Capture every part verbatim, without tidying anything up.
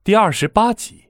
第二十八集。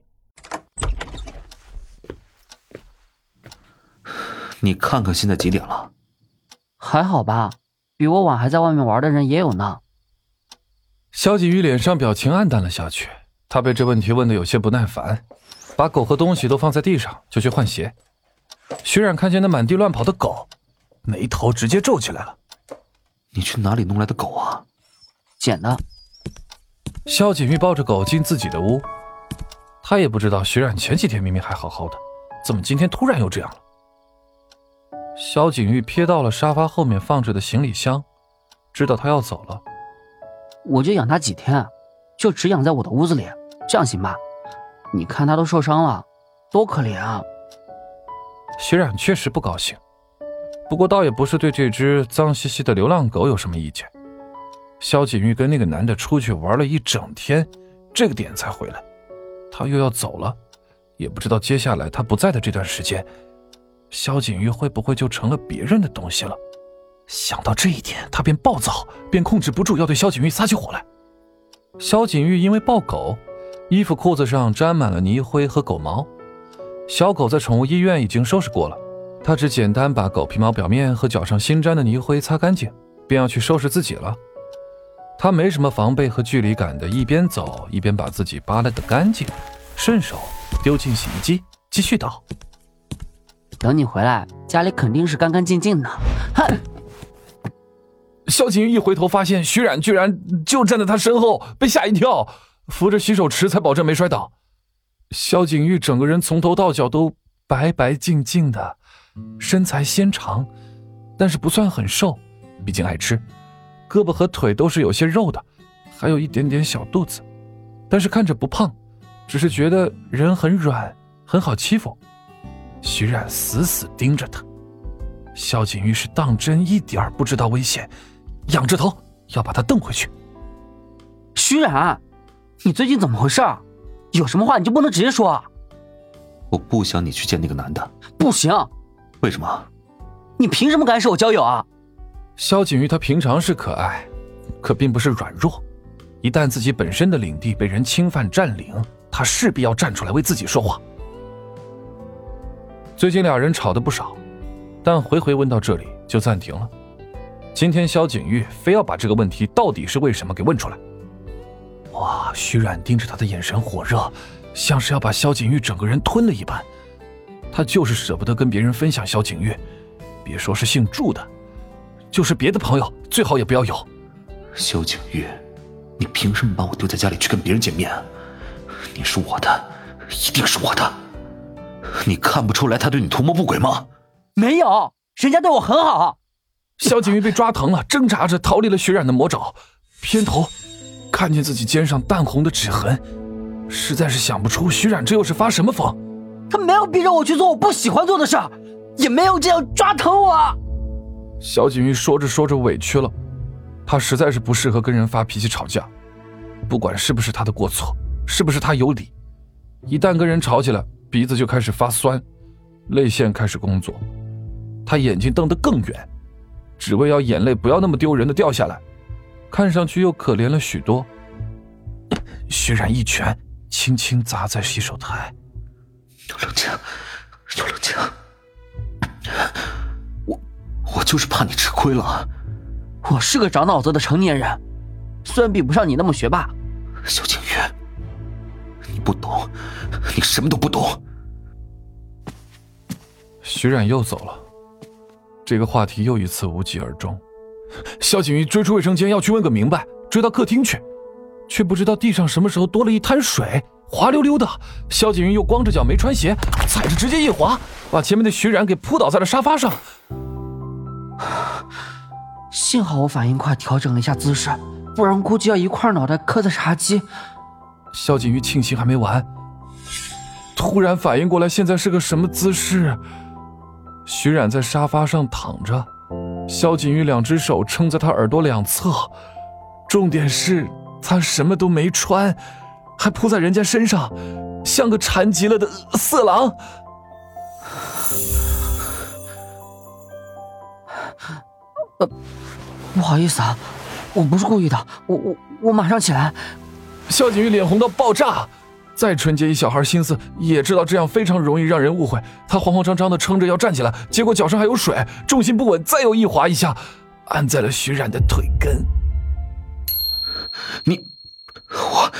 你看看现在几点了？ 还好吧，比我晚还在外面玩的人也有呢。 萧景瑜脸上表情黯淡了下去，他被这问题问得有些不耐烦，把狗和东西都放在地上，就去换鞋。徐冉看见那满地乱跑的狗，眉头直接皱起来了。 你去哪里弄来的狗啊？ 捡的。 萧景瑜抱着狗进自己的屋，他也不知道徐冉前几天明明还好好的，怎么今天突然又这样了。萧景瑜瞥到了沙发后面放着的行李箱，知道他要走了。 我就养它几天，就只养在我的屋子里，这样行吧？你看它都受伤了，多可怜啊！ 徐冉确实不高兴，不过倒也不是对这只脏兮兮的流浪狗有什么意见。萧景瑜跟那个男的出去玩了一整天，这个点才回来，他又要走了，也不知道接下来他不在的这段时间，萧景瑜会不会就成了别人的东西了。想到这一点，他便暴躁，便控制不住要对萧景瑜撒起火来。萧景瑜因为抱狗，衣服裤子上沾满了泥灰和狗毛，小狗在宠物医院已经收拾过了，他只简单把狗皮毛表面和脚上新沾的泥灰擦干净，便要去收拾自己了。他没什么防备和距离感的，一边走一边把自己扒拉得干净，顺手丢进洗衣机，继续倒。 等你回来，家里肯定是干干净净的。哼！ 萧景瑜一回头，发现徐冉居然就站在他身后，被吓一跳，扶着洗手池才保证没摔倒。萧景瑜整个人从头到脚都白白净净的，身材纤长，但是不算很瘦，毕竟爱吃，胳膊和腿都是有些肉的，还有一点点小肚子，但是看着不胖，只是觉得人很软，很好欺负。徐冉死死盯着他，萧景瑜是当真一点不知道危险，仰着头要把他瞪回去。 徐冉，你最近怎么回事？有什么话你就不能直接说啊？ 我不想你去见那个男的。 不行。 为什么？ 你凭什么干涉我交友啊？ 萧景瑜他平常是可爱，可并不是软弱，一旦自己本身的领地被人侵犯占领，他势必要站出来为自己说话。最近俩人吵得不少，但回回问到这里就暂停了。今天萧景瑜非要把这个问题到底是为什么给问出来。哇，徐冉盯着他的眼神火热，像是要把萧景瑜整个人吞了一般。他就是舍不得跟别人分享萧景瑜，别说是姓祝的，就是别的朋友最好也不要有。 萧景瑜，你凭什么把我丢在家里去跟别人见面？你是我的，一定是我的。你看不出来他对你图谋不轨吗？ 没有，人家对我很好。 萧景瑜被抓疼了，挣扎着逃离了徐冉的魔爪，偏头看见自己肩上淡红的指痕，实在是想不出徐冉这又是发什么疯。 他没有逼着我去做我不喜欢做的事，也没有这样抓疼我。 萧景瑜说着说着委屈了，他实在是不适合跟人发脾气吵架，不管是不是他的过错，是不是他有理，一旦跟人吵起来，鼻子就开始发酸，泪腺开始工作，他眼睛瞪得更远，只为要眼泪不要那么丢人的掉下来，看上去又可怜了许多。徐冉一拳轻轻砸在洗手台。 有冷静，有冷静。我我就是怕你吃亏了。 我是个长脑子的成年人，虽然比不上你那么学霸。 萧景瑜，你不懂，你什么都不懂。 徐冉又走了，这个话题又一次无疾而终。萧景瑜追出卫生间要去问个明白，追到客厅去，却不知道地上什么时候多了一滩水，滑溜溜的。萧景瑜又光着脚没穿鞋，踩着直接一滑，把前面的徐冉给扑倒在了沙发上。 幸好我反应快，调整了一下姿势，不然估计要一块脑袋磕在茶几。 萧景瑜庆幸还没完，突然反应过来现在是个什么姿势。徐冉在沙发上躺着，萧景瑜两只手撑在他耳朵两侧，重点是他什么都没穿，还扑在人家身上，像个馋极了的色狼。 呃，不好意思啊，我不是故意的，我我我马上起来。 萧景瑜脸红到爆炸， 再纯洁一小孩心思，也知道这样非常容易让人误会。他慌慌张张地撑着要站起来，结果脚上还有水，重心不稳，再又一滑一下，按在了徐冉的腿根。 你，我，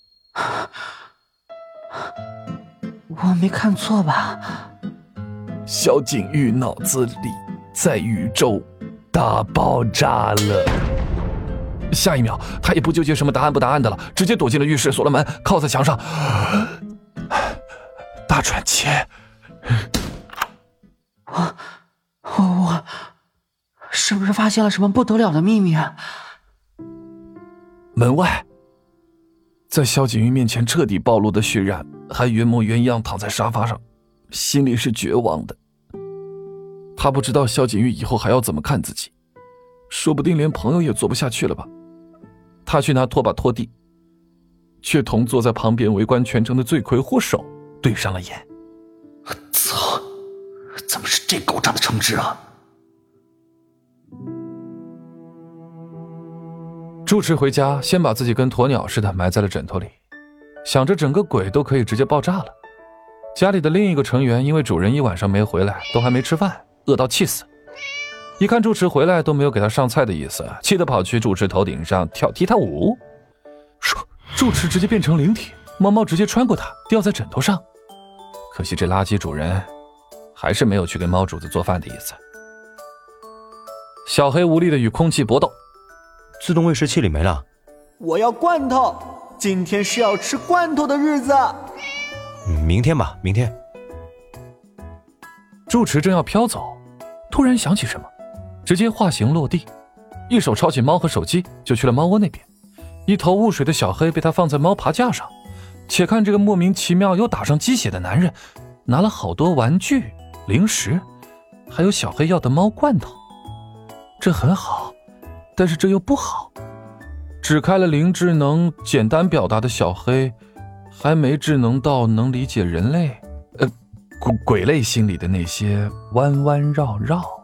我没看错吧？ 萧景玉脑子里在宇宙大爆炸了。下一秒，他也不纠结什么答案不答案的了，直接躲进了浴室，锁了门，靠在墙上，大喘气。 我我我，是不是发现了什么不得了的秘密啊？ 门外，在萧景玉面前彻底暴露的徐冉，还原模原样躺在沙发上，心里是绝望的。他不知道萧景玉以后还要怎么看自己，说不定连朋友也做不下去了吧。他去拿拖把拖地，却同坐在旁边围观全程的罪魁祸首对上了眼。 操，怎么是这狗仗的橙汁啊？ 住持回家，先把自己跟鸵鸟似的埋在了枕头里，想着整个鬼都可以直接爆炸了。家里的另一个成员因为主人一晚上没回来，都还没吃饭，饿到气死。一看住持回来都没有给他上菜的意思，气得跑去住持头顶上跳踢踏舞。住持直接变成灵体，猫猫直接穿过他，掉在枕头上。可惜这垃圾主人还是没有去跟猫主子做饭的意思。小黑无力的与空气搏斗， 自动喂食器里没了。 我要罐头，今天是要吃罐头的日子。 嗯，明天吧，明天。 住持正要飘走，突然想起什么，直接化形落地，一手抄起猫和手机就去了猫窝那边。一头雾水的小黑被他放在猫爬架上，且看这个莫名其妙又打上鸡血的男人拿了好多玩具、零食，还有小黑要的猫罐头。这很好，但是这又不好。只开了零智能简单表达的小黑，还没智能到能理解人类呃鬼鬼类心里的那些弯弯绕绕。